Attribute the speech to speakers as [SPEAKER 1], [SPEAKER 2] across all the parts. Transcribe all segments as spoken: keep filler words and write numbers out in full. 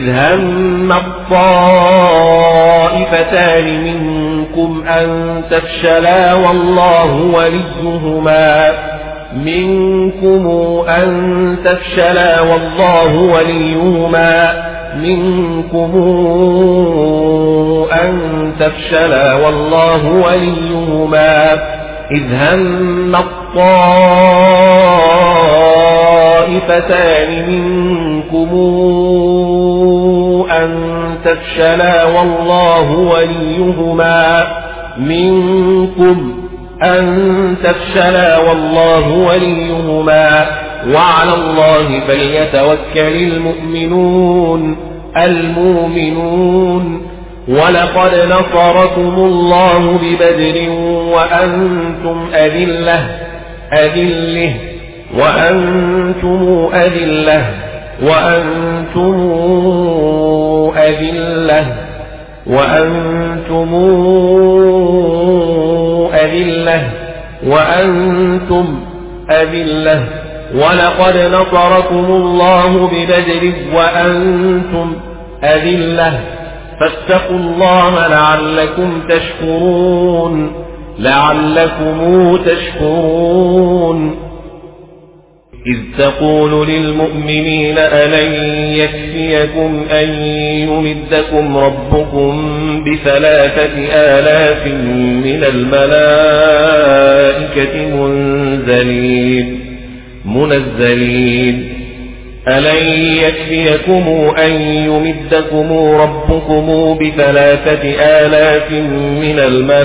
[SPEAKER 1] إذ هم الطائفتان منكم أن تفشلا والله وليهما منكم أن تفشلا والله وليهما منكم أن تفشلا والله وليهما إذ هم الطائفتان منكم أن تفشلا والله وليهما منكم أن تفشلا والله وليهما وعلى الله فليتوكل المؤمنون المؤمنون ولقد نصركم الله ببدر وأنتم أذلة أذلة وأنتم أذلة وأنتم أذلة وأنتم أذلة وأنتم أذلة ولقد نصركم الله ببدر وأنتم أذلة فاتقوا الله لعلكم تشكرون لعلكم تشكرون إذ تقول للمؤمنين ألن يكفيكم أن يمدكم ربكم بثلاثة آلاف من الملائكة منزلين منزلين ألن يكفيكم أن يمدكم ربكم بثلاثة آلاف من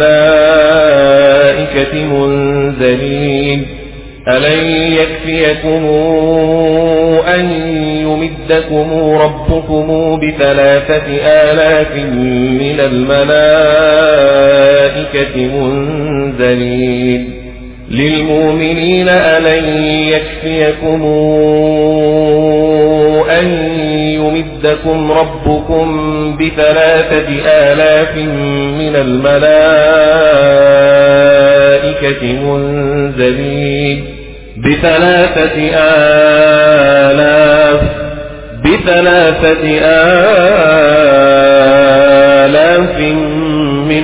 [SPEAKER 1] الملائكة منزلين ألن يكفيكم أن يمدكم ربكم بثلاثة آلاف من الملائكة منزلين للمؤمنين ألن يكفيكم أن يمدكم ربكم بثلاثة آلاف من الملائكة منزلين بثلاثة آلاف بثلاثة آلاف من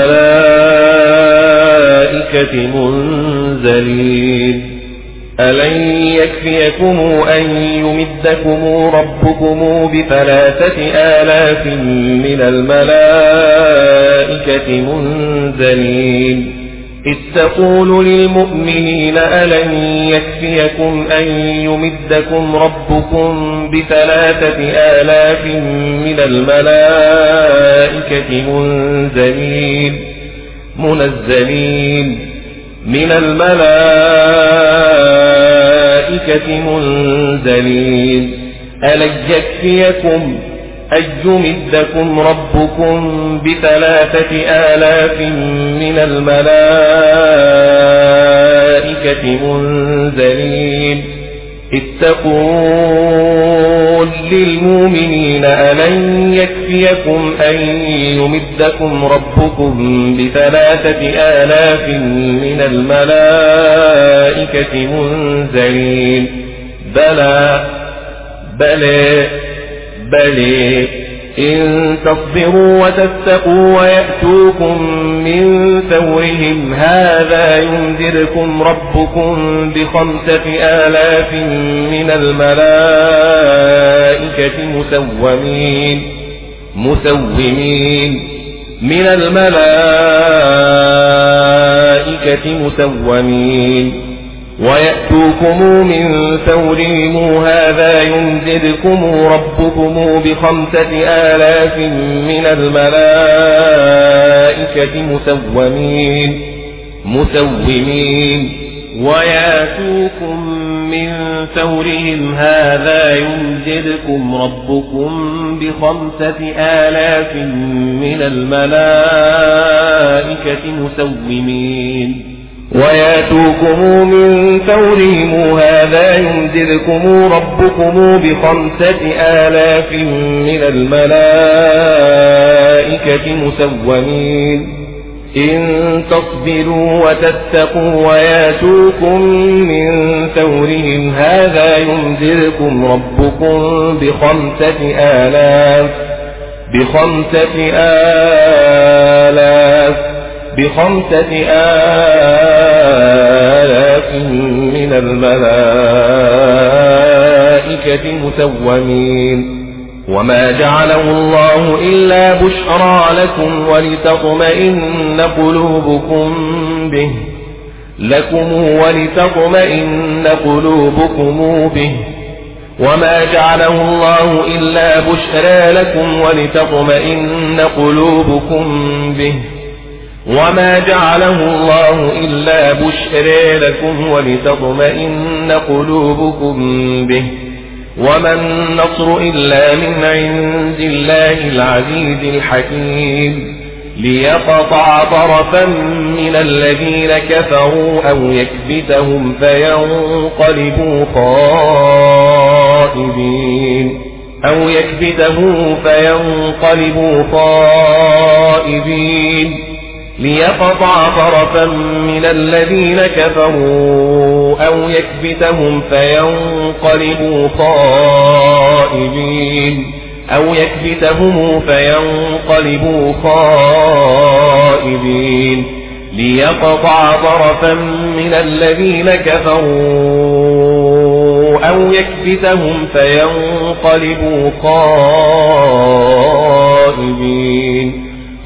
[SPEAKER 1] الملائكة منزلين ألن يكفيكم أن يمدكم ربكم بثلاثة آلاف من الملائكة منزلين إذ تقول للمؤمنين ألن يكفيكم أن يمدكم ربكم بثلاثة آلاف من الملائكة منزلين منزلين من الملائكة منزلين ألن يكفيكم أن يمدكم ربكم بثلاثة آلاف من الملائكة منزلين إذ تقول للمؤمنين ألن يكفيكم أن يمدكم ربكم بثلاثة آلاف من الملائكة منزلين بلى بلى بلى إن تصبروا وتتقوا ويأتوكم من فورهم هذا ينذركم ربكم بخمسة آلاف من الملائكة مسومين مسومين من الملائكة مسومين ويأتوكم من فورهم هذا ينذركم ربكم بخمسة آلاف من الملائكة مسومين مسومين ويأتوكم من فورهم هذا ينذركم ربكم بخمسة آلاف من الملائكة مسومين وياتوكم من فورهم هذا ينذركم ربكم بخمسة آلاف من الملائكة مسومين إن تصبروا وتتقوا وياتوكم من فورهم هذا يمدركم ربكم بخمسة آلاف بخمسة آلاف بخمسة آلاف من الملائكة مسومين وما جعله الله إلا بشرى لكم ولتطمئن قلوبكم به لكم ولتطمئن قلوبكم به وما جعله الله إلا بشرى لكم ولتطمئن قلوبكم به وما جعله الله إلا بشرى لكم ولتطمئن قلوبكم به وما النصر إلا من عند الله العزيز الحكيم ليقطع طرفا من الذين كفروا أو يكبتهم فينقلبوا خائبين أو يكبتهم فينقلبوا خائبين ليقطع طرفا من الذين كفروا أو يكبتهم فينقلبوا خائبين أو يكبتهم فينقلبوا خائبين ليقطع طرفا من الذين كفروا أو يكبتهم فينقلبوا خائبين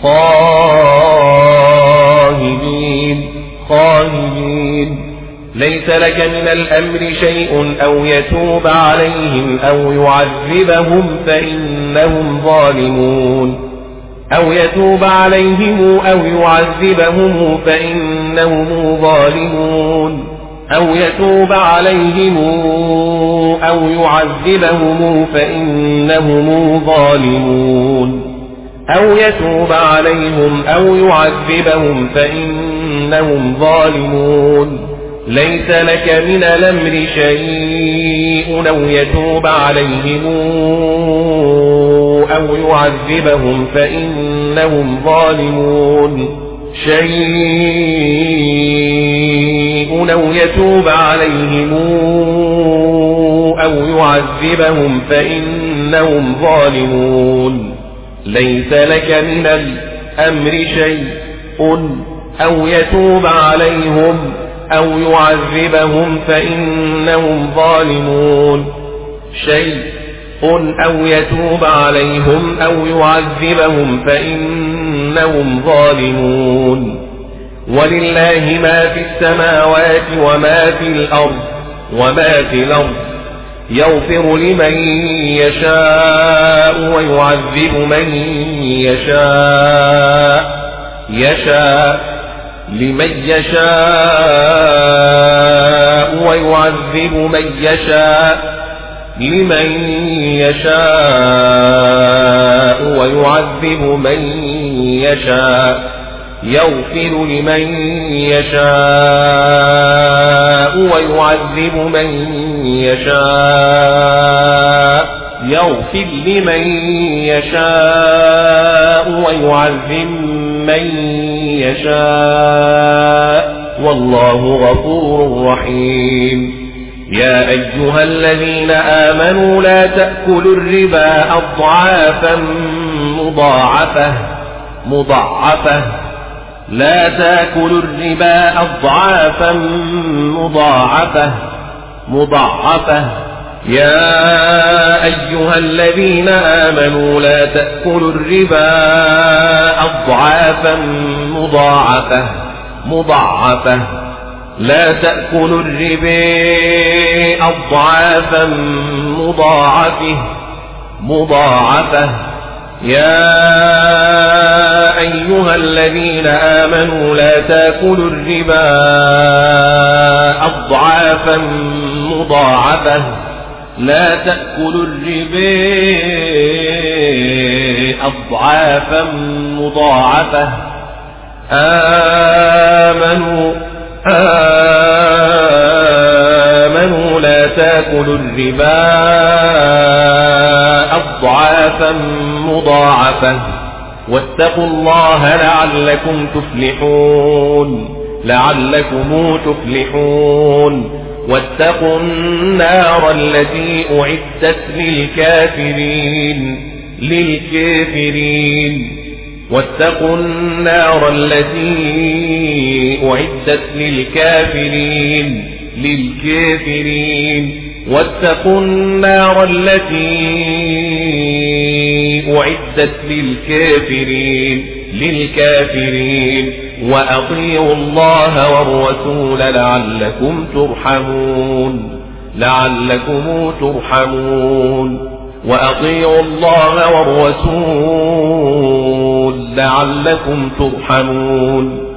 [SPEAKER 1] خائبين خائبين ليس لك من الأمر شيء أو يتوب عليهم أو يعذبهم فإنهم ظالمون أو يتوب عليهم أو يعذبهم فإنهم ظالمون أو يتوب عليهم أو يعذبهم فإنهم ظالمون أو يتوب عليهم أو يعذبهم فإنهم ظالمون ليس لك من الأمر شيء أو يتوب عليهم أو يعذبهم فإنهم ظالمون شيء أو يتوب عليهم أو يعذبهم فإنهم ظالمون ليس لك من الأمر شيء أو يتوب عليهم أو يعذبهم فإنهم ظالمون شيء أو يتوب عليهم أو يعذبهم فإنهم ظالمون ولله ما في السماوات وما في الأرض وما في الأرض يغفر لمن يشاء ويعذب من يشاء يشاء لمن يشاء ويعذب من يشاء لمن يشاء ويعذب من يشاء يغفر لمن يشاء ويعذب من يشاء يغفر لمن يشاء ويعذب من يشاء والله غفور رحيم يا أيها الذين آمنوا لا تأكلوا الربا أضعافا مضاعفة مضاعفة لا تأكلوا الربا أضعافا مضاعفة مضاعفة يا أيها الذين آمنوا لا تأكلوا الربا أضعافا مضاعفة مضاعفة لا تأكلوا الربا أضعافا مضاعفة مضاعفة يا أيها الذين آمنوا لا تأكلوا الربا أضعافا مضاعفة لا تأكلوا الربا أضعافا مضاعفة آمنوا آمنوا لا تأكلوا الربا أضعافا مضاعفة واتقوا الله لعلكم تفلحون لعلكم تفلحون واتقوا النار التي أعدت للكافرين للكافرين واتقوا النار التي أعدت للكافرين للكافرين واتقوا النار التي أعدت للكافرين للكافرين وأطيعوا الله والرسول لعلكم ترحمون لعلكم ترحمون وأطيعوا الله والرسول لعلكم ترحمون